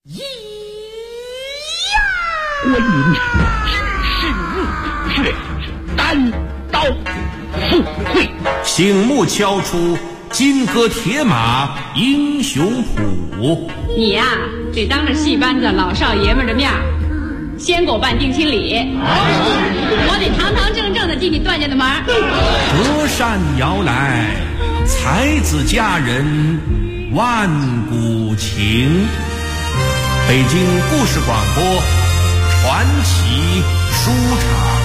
咿呀！观音指示却单刀赴会， 醒目敲出金戈铁马英雄谱。 你呀，得当着戏班子老少爷们的面先给我办定亲礼，我得堂堂正正的进你段家的门。 隔山摇来，才子佳人万古情。北京故事广播传奇书场。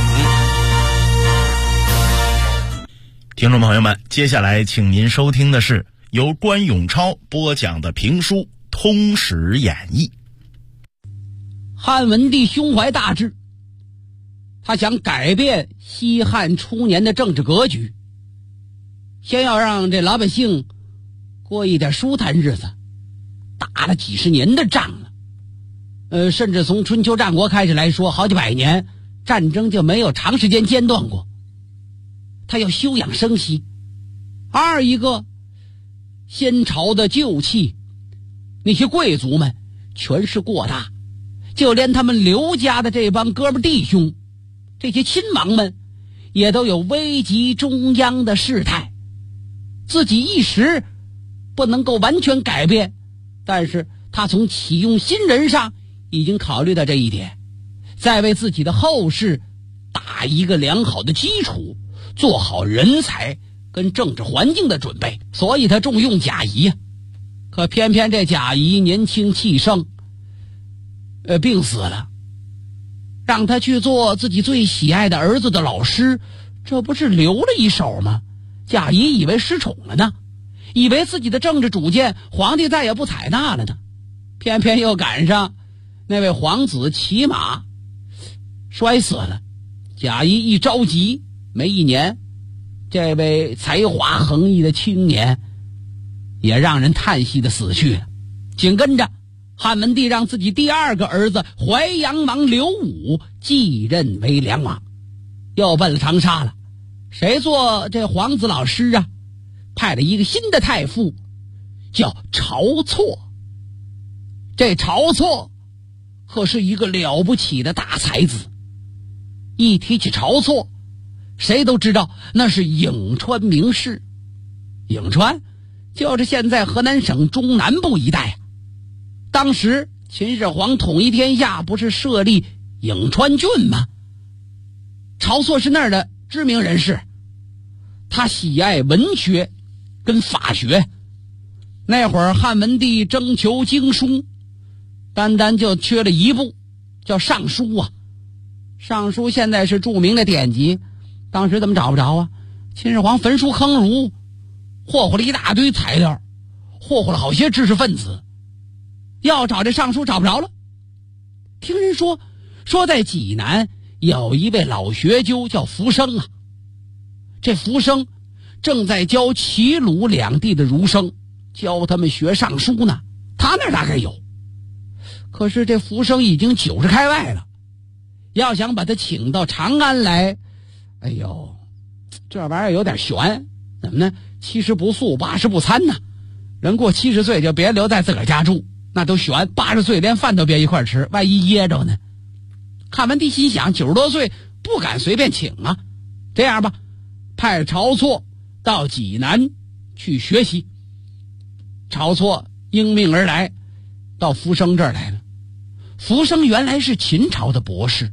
听众朋友们，接下来请您收听的是由关永超播讲的评书《通史演义》。 汉文帝胸怀大志，他想改变西汉初年的政治格局，先要让这老百姓过一点舒坦日子。打了几十年的仗了，甚至从春秋战国开始来说，好几百年战争就没有长时间间断过。他要休养生息。二一个，先朝的旧气，那些贵族们权势过大，就连他们刘家的这帮哥们弟兄，这些亲王们也都有危及中央的事态。自己一时不能够完全改变，但是他从启用新人上已经考虑到这一点，再为自己的后事打一个良好的基础，做好人才跟政治环境的准备。所以他重用贾谊啊。可偏偏这贾谊年轻气盛，病死了，让他去做自己最喜爱的儿子的老师，这不是留了一手吗？贾谊以为失宠了呢，以为自己的政治主见皇帝再也不采纳了呢，偏偏又赶上那位皇子骑马摔死了。贾谊一着急，没一年，这位才华横溢的青年也让人叹息的死去了。紧跟着汉文帝让自己第二个儿子淮阳王刘武继任为梁王，又奔了长沙了。谁做这皇子老师啊？派了一个新的太傅，叫晁错。这晁错可是一个了不起的大才子。一提起晁错，谁都知道那是颍川名士。颍川就是现在河南省中南部一带啊。当时秦始皇统一天下，不是设立颍川郡吗？晁错是那儿的知名人士，他喜爱文学跟法学。那会儿汉文帝征求经书，单就缺了一部，叫尚书啊。尚书现在是著名的典籍，当时怎么找不着啊？秦始皇焚书坑儒，霍霍了一大堆材料，霍霍了好些知识分子，要找这尚书找不着了。听人说在济南有一位老学究叫福生啊，这福生正在教齐鲁两地的儒生，教他们学尚书呢，他那儿大概有。可是这福生已经90开外了，要想把他请到长安来，哎呦，这玩意儿有点悬。怎么呢？70不宿80不餐呢。人过70岁就别留在自个儿家住，那都悬。80岁连饭都别一块吃，万一噎着呢。汉文帝心想，90多岁不敢随便请啊。这样吧，派晁错到济南去学习。晁错应命而来，到福生这儿来了。福生原来是秦朝的博士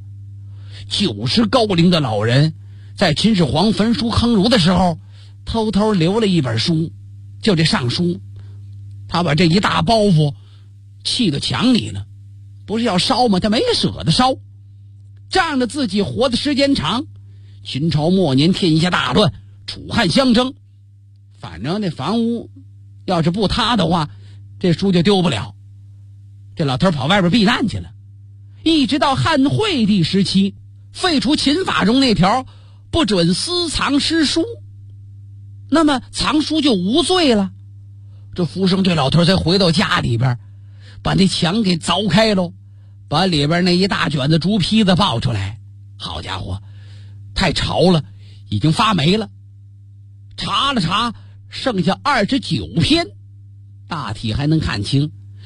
，90高龄的老人，在秦始皇焚书坑儒的时候偷偷留了一本书，就这尚书。他把这一大包袱砌到墙里了，不是要烧吗？他没舍得烧，仗着自己活的时间长。秦朝末年天下大乱，楚汉相争，反正那房屋要是不塌的话，这书就丢不了。这老头跑外边避难去了，一直到汉惠帝时期废除秦法中那条不准私藏诗书，那么藏书就无罪了。这福生这老头才回到家里边，把那墙给凿开喽，把里边那一大卷子竹坯子抱出来。好家伙，太潮了，已经发霉了。查了查，剩下29篇，大体还能看清。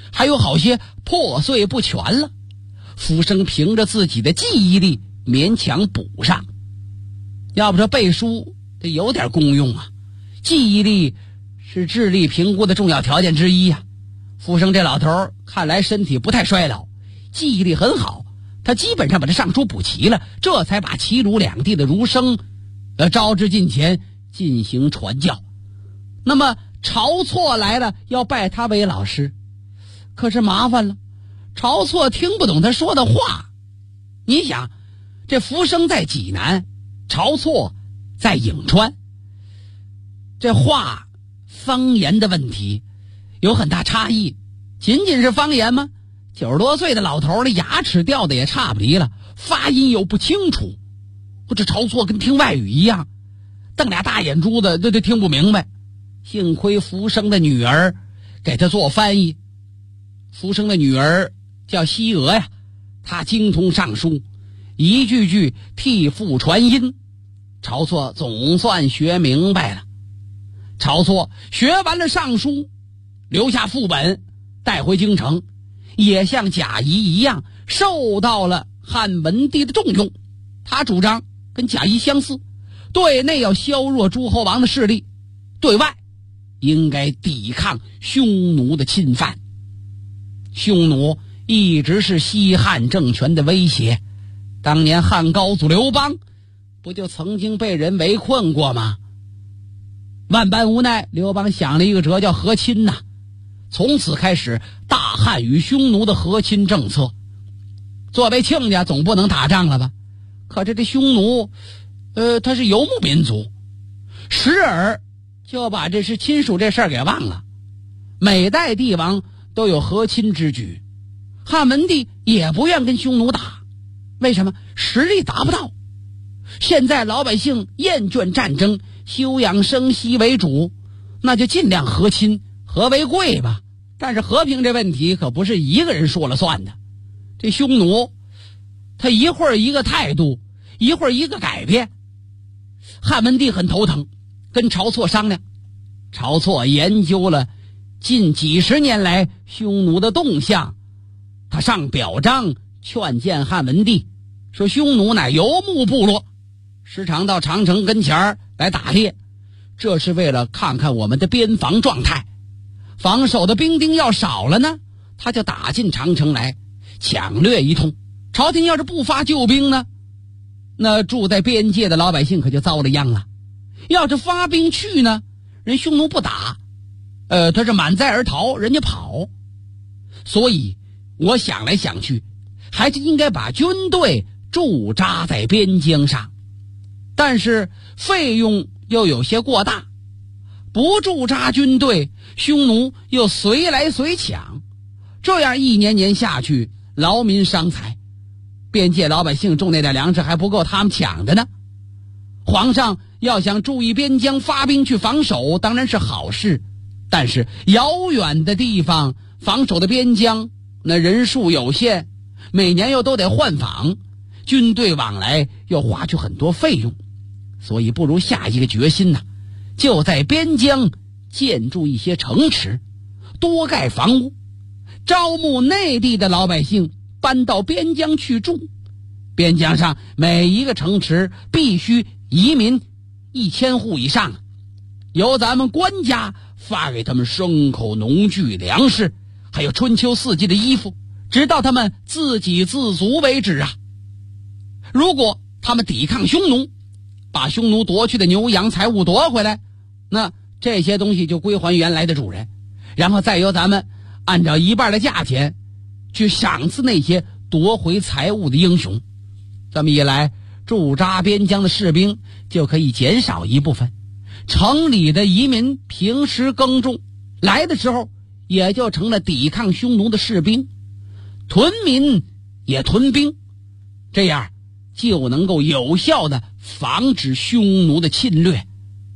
还有好些破碎不全了。福生凭着自己的记忆力勉强补上。要不说背书得有点功用啊，记忆力是智力评估的重要条件之一啊。福生这老头看来身体不太衰老，记忆力很好，他基本上把这上书补齐了，这才把齐鲁两地的儒生招至近前进行传教。那么晁错来了，要拜他为老师，可是麻烦了，晁错听不懂他说的话。你想，这福生在济南，晁错在颍川，这话方言的问题有很大差异。仅仅是方言吗？90多岁的老头的牙齿掉的也差不离了，发音又不清楚，这晁错跟听外语一样，瞪俩大眼珠子，这听不明白。幸亏福生的女儿给他做翻译。福生的女儿叫西娥呀，她精通尚书，一句句替父传音。晁错总算学明白了。晁错学完了尚书，留下副本带回京城，也像贾谊一样受到了汉文帝的重用。他主张跟贾谊相似，对内要削弱诸侯王的势力，对外应该抵抗匈奴的侵犯。匈奴一直是西汉政权的威胁，当年汉高祖刘邦不就曾经被人围困过吗？万般无奈，刘邦想了一个辙，叫和亲呐。从此开始大汉与匈奴的和亲政策。作为亲家总不能打仗了吧？可是这匈奴他是游牧民族，时而就把这是亲属这事儿给忘了。每代帝王都有和亲之举，汉文帝也不愿跟匈奴打，为什么？实力达不到。现在老百姓厌倦战争，休养生息为主，那就尽量和亲，和为贵吧。但是和平这问题可不是一个人说了算的。这匈奴他一会儿一个态度，一会儿一个改变。汉文帝很头疼，跟晁错商量。晁错研究了近几十年来匈奴的动向，他上表彰劝谏汉文帝，说匈奴乃游牧部落，时常到长城跟前来打猎，这是为了看看我们的边防状态。防守的兵丁要少了呢，他就打进长城来抢掠一通。朝廷要是不发救兵呢，那住在边界的老百姓可就遭了殃了。要是发兵去呢，人匈奴不打，他是满载而逃，人家跑。所以我想来想去，还是应该把军队驻扎在边疆上，但是费用又有些过大。不驻扎军队，匈奴又随来随抢，这样一年年下去，劳民伤财。边界老百姓种那点粮食还不够他们抢的呢。皇上要想注意边疆，发兵去防守当然是好事，但是遥远的地方防守的边疆，那人数有限，每年又都得换防，军队往来又花去很多费用，所以不如下一个决心呢，就在边疆建筑一些城池，多盖房屋，招募内地的老百姓搬到边疆去住。边疆上每一个城池必须移民1000户以上，由咱们官家发给他们牲口、农具、粮食，还有春秋四季的衣服，直到他们自给自足为止啊！如果他们抵抗匈奴，把匈奴夺去的牛羊财物夺回来，那这些东西就归还原来的主人，然后再由咱们按照1半的价钱去赏赐那些夺回财物的英雄。这么一来，驻扎边疆的士兵就可以减少一部分，城里的移民平时耕种，来的时候也就成了抵抗匈奴的士兵，屯民也屯兵，这样就能够有效的防止匈奴的侵略。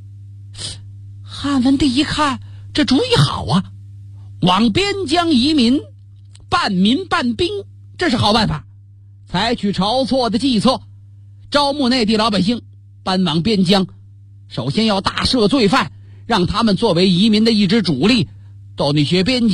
汉文帝一看这主意好啊，往边疆移民，半民半兵，这是好办法。采取晁错的计策，招募内地老百姓搬往边疆，首先要大赦罪犯，让他们作为移民的一支主力，到那些边疆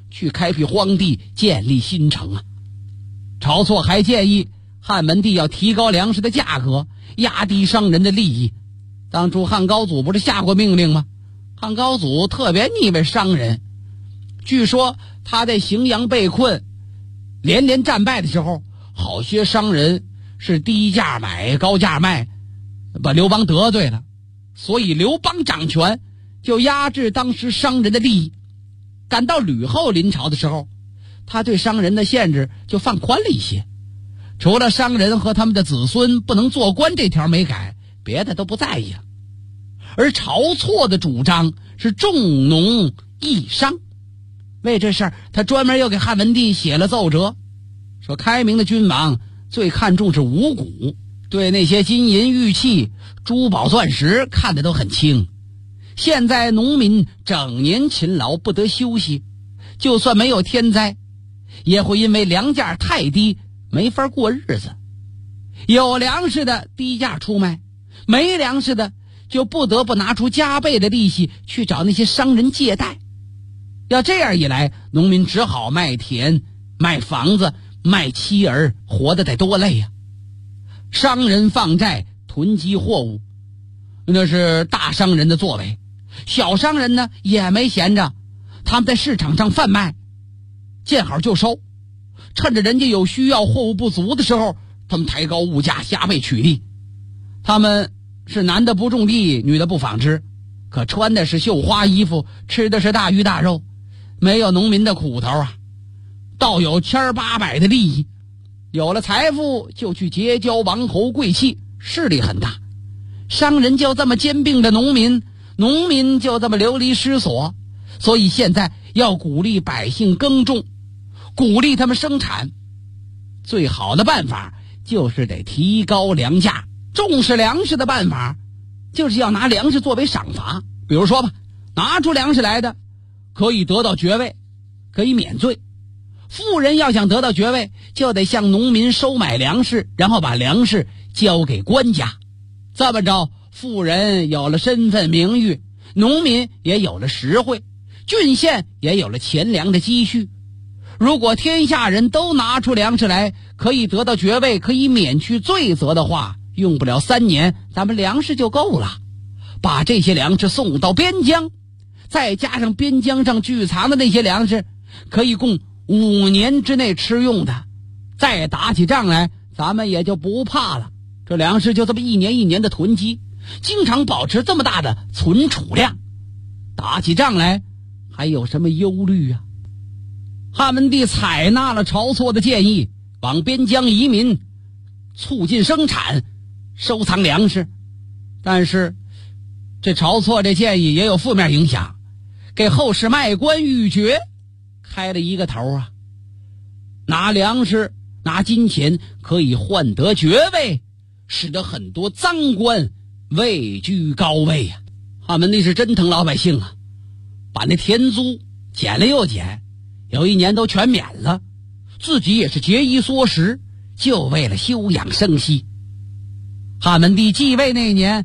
去开辟荒地，建立新城啊。晁错还建议汉文帝要提高粮食的价格，压低商人的利益。当初汉高祖不是下过命令吗？汉高祖特别腻歪商人，据说他在荥阳被困连连战败的时候，好些商人是低价买高价卖，把刘邦得罪了，所以刘邦掌权就压制当时商人的利益。赶到吕后临朝的时候，他对商人的限制就放宽了一些，除了商人和他们的子孙不能做官这条没改，别的都不在意了。而晁错的主张是重农抑商，为这事儿他专门又给汉文帝写了奏折，说开明的君王最看重是五谷，对那些金银玉器、珠宝钻石看得都很轻。现在农民整年勤劳不得休息，就算没有天灾，也会因为粮价太低没法过日子。有粮食的低价出卖，没粮食的就不得不拿出加倍的利息去找那些商人借贷。要这样一来，农民只好卖田、卖房子、卖妻儿，活得得多累呀！商人放债囤积货物，那是大商人的作为。小商人呢也没闲着，他们在市场上贩卖，见好就收，趁着人家有需要货物不足的时候，他们抬高物价，加倍取利。他们是男的不种地，女的不纺织，可穿的是绣花衣服，吃的是大鱼大肉，没有农民的苦头啊，倒有1800的利益。有了财富就去结交王侯贵戚，势力很大。商人就这么兼并着农民，农民就这么流离失所。所以现在要鼓励百姓耕种，鼓励他们生产，最好的办法就是得提高粮价。重视粮食的办法就是要拿粮食作为赏罚。比如说吧，拿出粮食来的可以得到爵位，可以免罪。富人要想得到爵位，就得向农民收买粮食，然后把粮食交给官家。这么着，富人有了身份名誉，农民也有了实惠，郡县也有了钱粮的积蓄。如果天下人都拿出粮食来，可以得到爵位，可以免去罪责的话，用不了3年，咱们粮食就够了。把这些粮食送到边疆，再加上边疆上聚藏的那些粮食，可以供5年之内吃用的。再打起仗来，咱们也就不怕了。这粮食就这么一年一年的囤积，经常保持这么大的存储量，打起仗来还有什么忧虑啊？汉文帝采纳了晁错的建议，往边疆移民，促进生产，收藏粮食。但是这晁错这建议也有负面影响，给后世卖官鬻爵开了一个头啊！拿粮食拿金钱可以换得爵位，使得很多赃官位居高位啊！汉文帝是真疼老百姓啊，把那田租减了又减，有一年都全免了，自己也是节衣缩食，就为了休养生息。汉文帝继位那年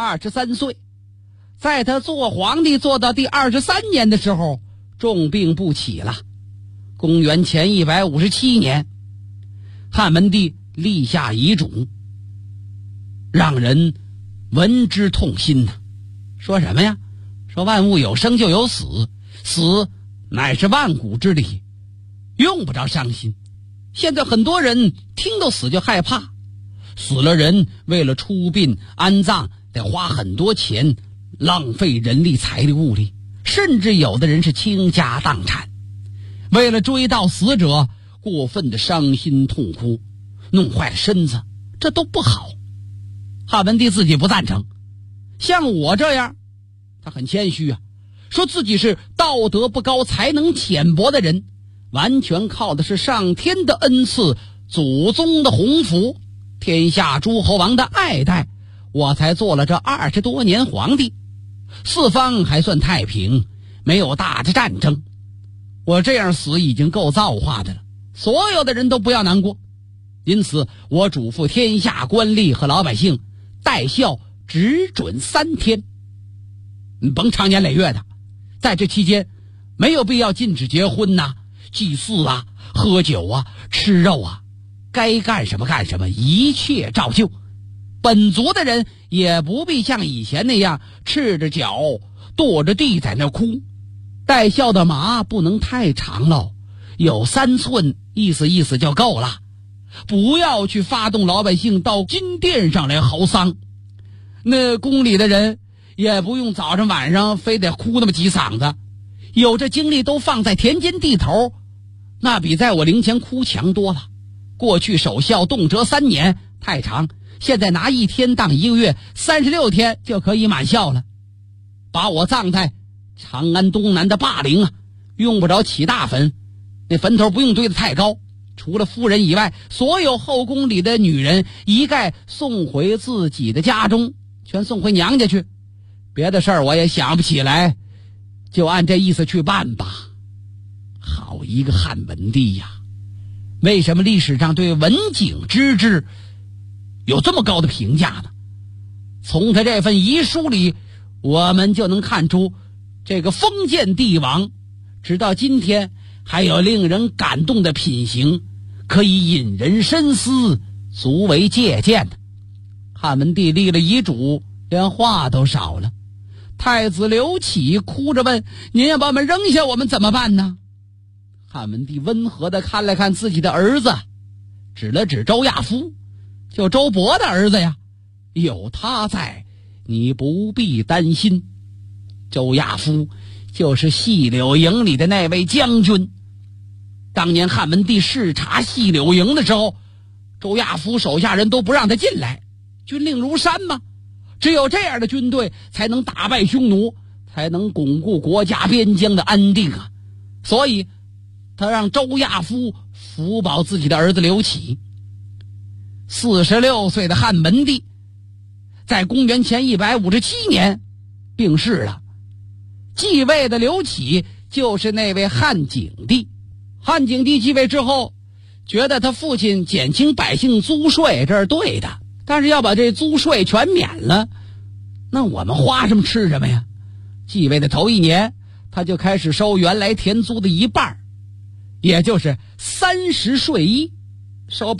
23岁，在他做皇帝做到第23年的时候，重病不起了。公元前157年，汉文帝立下遗嘱，让人闻之痛心呐。说什么呀？说万物有生就有死，死乃是万古之理，用不着伤心。现在很多人听到死就害怕，死了人为了出殡安葬得花很多钱，浪费人力财力物力，甚至有的人是倾家荡产。为了追悼死者，过分的伤心痛哭，弄坏了身子，这都不好。汉文帝自己不赞成。像我这样，他很谦虚啊，说自己是道德不高才能浅薄的人，完全靠的是上天的恩赐，祖宗的鸿福，天下诸侯王的爱戴，我才做了这20多年皇帝。四方还算太平，没有大的战争，我这样死已经够造化的了，所有的人都不要难过。因此我嘱咐天下官吏和老百姓，戴孝只准3天，甭长年累月的，在这期间没有必要禁止结婚呐、祭祀啊、喝酒啊、吃肉啊，该干什么干什么，一切照旧。本族的人也不必像以前那样赤着脚跺着地在那哭。带孝的马不能太长喽，有3寸，意思意思就够了。不要去发动老百姓到金殿上来嚎丧。那宫里的人也不用早上晚上非得哭那么几嗓子，有这精力都放在田间地头，那比在我灵前哭强多了。过去守孝动辄3年太长，现在拿1天当1个月，36天就可以满孝了。把我葬在长安东南的霸陵啊，用不着起大坟，那坟头不用堆得太高，除了夫人以外，所有后宫里的女人一概送回自己的家中，全送回娘家去。别的事儿我也想不起来，就按这意思去办吧。好一个汉文帝呀！为什么历史上对文景之治有这么高的评价呢？从他这份遗书里，我们就能看出，这个封建帝王直到今天还有令人感动的品行，可以引人深思，足为借鉴的。汉文帝立了遗嘱，连话都少了。太子刘启哭着问：“您要把我们扔下，我们怎么办呢？”汉文帝温和地看了看自己的儿子，指了指周亚夫，就周勃的儿子呀，有他在，你不必担心。周亚夫就是细柳营里的那位将军。当年汉文帝视察细柳营的时候，周亚夫手下人都不让他进来，军令如山嘛。只有这样的军队才能打败匈奴，才能巩固国家边疆的安定啊。所以他让周亚夫辅保自己的儿子刘启。46岁的汉文帝在公元前157年病逝了。继位的刘启就是那位汉景帝。汉景帝继位之后，觉得他父亲减轻百姓租税这是对的，但是要把这租税全免了，那我们花什么吃什么呀？继位的头1年，他就开始收原来田租的1半，也就是30税1，收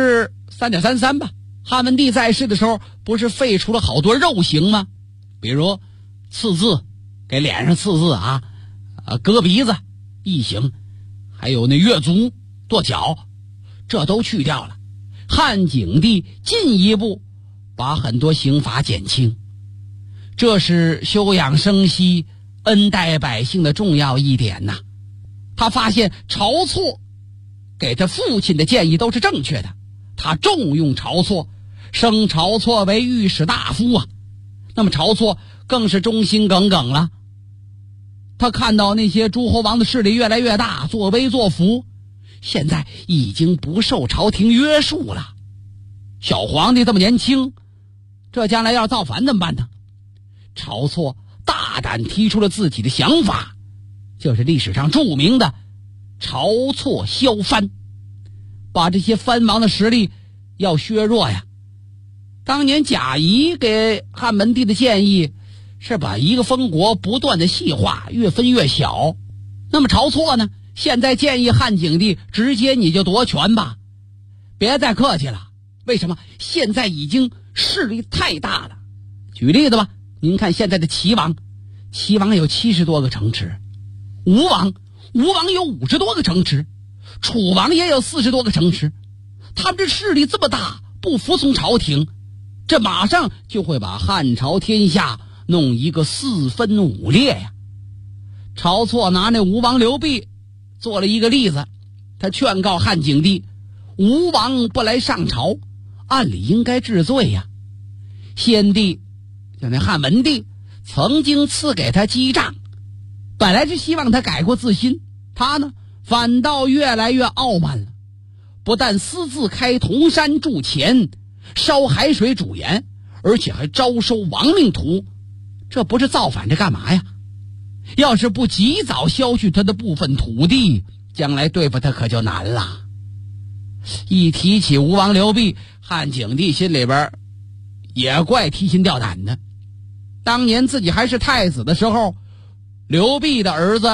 3.33%吧。汉文帝在世的时候，不是废除了好多肉刑吗？比如刺字，给脸上刺字啊，割鼻子1刑，还有那越足、跺脚，这都去掉了。汉景帝进一步把很多刑罚减轻，这是休养生息、恩待百姓的重要一点呐。他发现晁错给他父亲的建议都是正确的，他重用晁错，升晁错为御史大夫啊。那么晁错更是忠心耿耿了。他看到那些诸侯王的势力越来越大，作威作福，现在已经不受朝廷约束了。小皇帝这么年轻，这将来要造反怎么办呢？晁错大胆提出了自己的想法，就是历史上著名的晁错削藩，把这些藩王的实力要削弱呀。当年贾谊给汉文帝的建议是把一个封国不断的细化，越分越小。那么晁错呢，现在建议汉景帝直接你就夺权吧，别再客气了。为什么？现在已经势力太大了。举例子吧，您看现在的齐王有70多个城池，吴王有50多个城池，楚王也有40多个城池。他们这势力这么大，不服从朝廷，这马上就会把汉朝天下弄一个4分5裂呀。晁错拿那吴王刘濞做了一个例子，他劝告汉景帝，吴王不来上朝，按理应该治罪呀。先帝就那汉文帝曾经赐给他姬杖，本来是希望他改过自新，他呢反倒越来越傲慢了，不但私自开铜山铸钱，烧海水煮盐，而且还招收亡命徒，这不是造反这干嘛呀？要是不及早削去他的部分土地，将来对付他可就难了。一提起吴王刘濞，汉景帝心里边也怪提心吊胆的。当年自己还是太子的时候，刘濞的儿子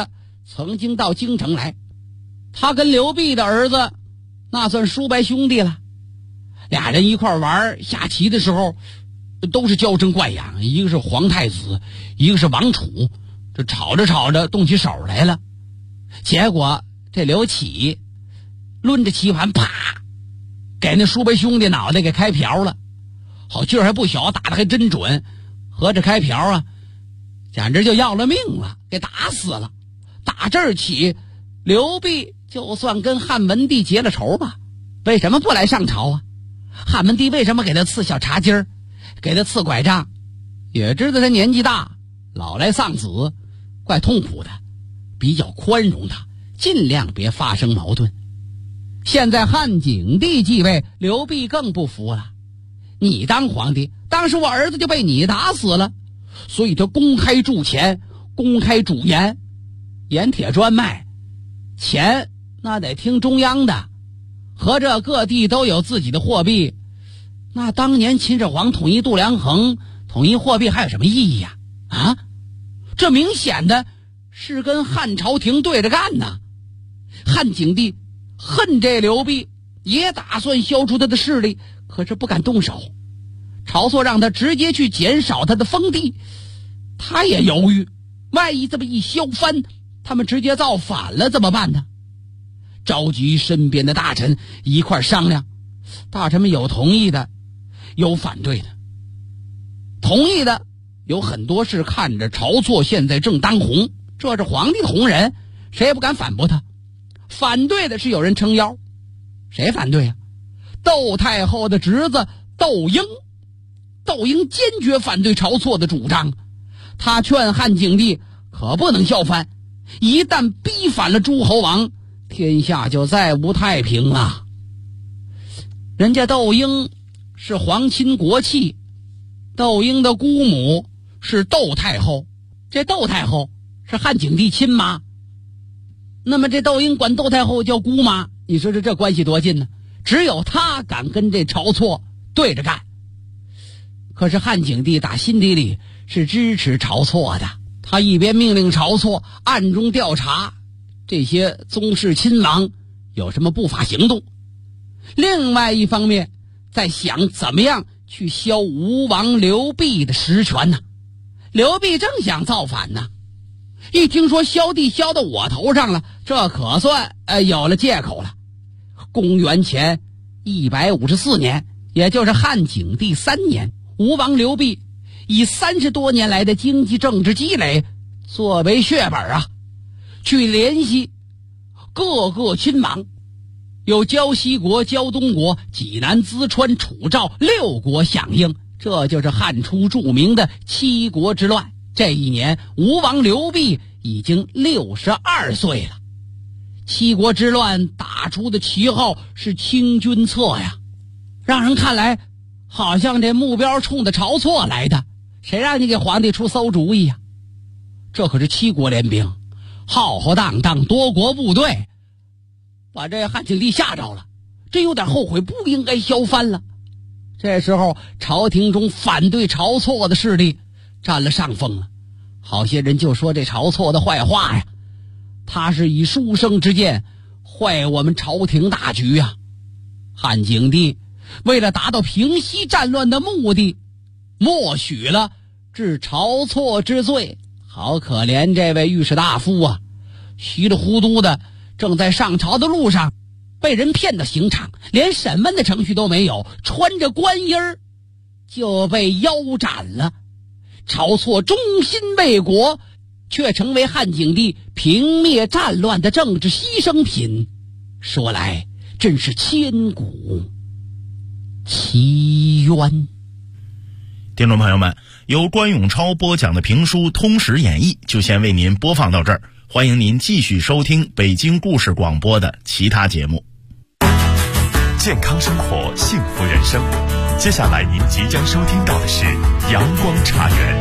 曾经到京城来，他跟刘弼的儿子那算叔伯兄弟了，俩人一块玩下棋的时候都是娇生惯养，一个是皇太子，一个是王储，这吵着吵着动起手来了，结果这刘启抡着棋盘啪给那叔伯兄弟脑袋给开瓢了，好劲儿还不小，打得还真准，合着开瓢啊简直就要了命了，给打死了。打这儿起，刘弼就算跟汉文帝结了仇吧，为什么不来上朝啊？汉文帝为什么给他赐小茶几儿，给他赐拐杖？也知道他年纪大，老来丧子，怪痛苦的，比较宽容他，尽量别发生矛盾。现在汉景帝继位，刘弼更不服了，你当皇帝，当时我儿子就被你打死了，所以他公开铸钱，公开主盐，盐铁专卖，钱那得听中央的，合着各地都有自己的货币，那当年秦始皇统一度量衡，统一货币还有什么意义呀？啊，这明显的是跟汉朝廷对着干呢。汉景帝恨这刘弼，也打算消除他的势力，可是不敢动手。晁错让他直接去减少他的封地，他也犹豫，万一这么一削藩，他们直接造反了怎么办呢？召集身边的大臣一块商量，大臣们有同意的，有反对的。同意的有很多是看着晁错现在正当红，这是皇帝的红人，谁也不敢反驳他。反对的是有人撑腰，谁反对啊？窦太后的侄子窦婴，窦婴坚决反对晁错的主张，他劝汉景帝可不能削藩，一旦逼反了诸侯王，天下就再无太平了。人家窦婴是皇亲国戚，窦婴的姑母是窦太后，这窦太后是汉景帝亲妈，那么这窦婴管窦太后叫姑妈，你说这关系多近呢？只有他敢跟这晁错对着干。可是汉景帝打心底里是支持晁错的，他一边命令晁错暗中调查这些宗室亲王有什么不法行动，另外一方面在想怎么样去削吴王刘弼的实权呢。刘弼正想造反呢，一听说削地削到我头上了，这可算有了借口了。公元前154年，也就是汉景帝3年，吴王刘弼以30多年来的经济政治积累作为血本啊，去联系各个亲王，有胶西国、胶东国、济南、淄川、楚赵6国响应，这就是汉初著名的七国之乱。这一年吴王刘弼已经62岁了。七国之乱打出的旗号是清君侧呀，让人看来好像这目标冲着晁错来的，谁让你给皇帝出馊主意呀？这可是七国联兵，浩浩荡荡多国部队，把这汉景帝吓着了，这有点后悔不应该削藩了。这时候朝廷中反对晁错的势力占了上风了，好些人就说这晁错的坏话呀，他是以书生之见坏我们朝廷大局呀。汉景帝为了达到平息战乱的目的，默许了治晁错之罪。好可怜这位御史大夫啊，稀里糊涂的正在上朝的路上被人骗到刑场，连审问的程序都没有，穿着官衣儿就被腰斩了。晁错忠心为国，却成为汉景帝平灭战乱的政治牺牲品，说来真是千古奇冤。 听众朋友们，由关永超播讲的评书《通史演义》就先为您播放到这儿，欢迎您继续收听北京故事广播的其他节目。 健康生活，幸福人生。接下来您即将收听到的是阳光茶园。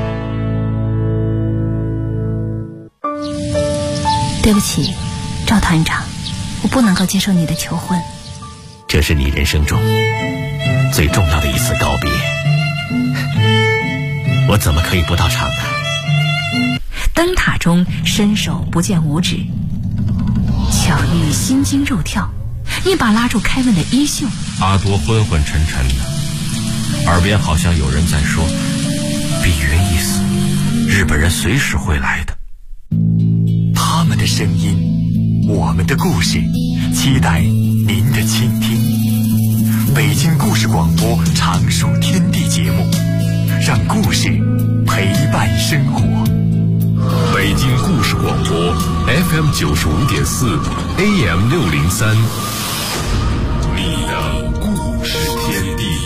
对不起，赵团长，我不能够接受你的求婚。 这是你人生中最重要的一次告别，我怎么可以不到场呢？ 灯塔中伸手不见五指。巧遇心惊肉跳，一把拉住凯文的衣袖。 阿多昏昏沉沉的，耳边好像有人在说：比云一死，日本人随时会来的。 他们的声音，我们的故事，期待您的倾听。北京故事广播常书天地节目，让故事陪伴生活。 北京故事广播 FM 95.4 AM 603，你的故事天地。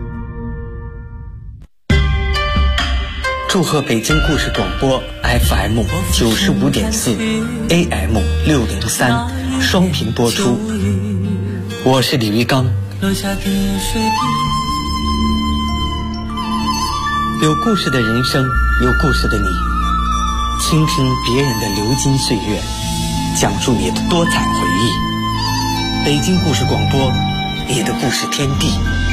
祝贺北京故事广播 FM 95.4 AM 603双频播出。我是李玉刚。有故事的人生，有故事的你，倾听别人的流金岁月，讲述你的多彩回忆。北京故事广播，你的故事天地。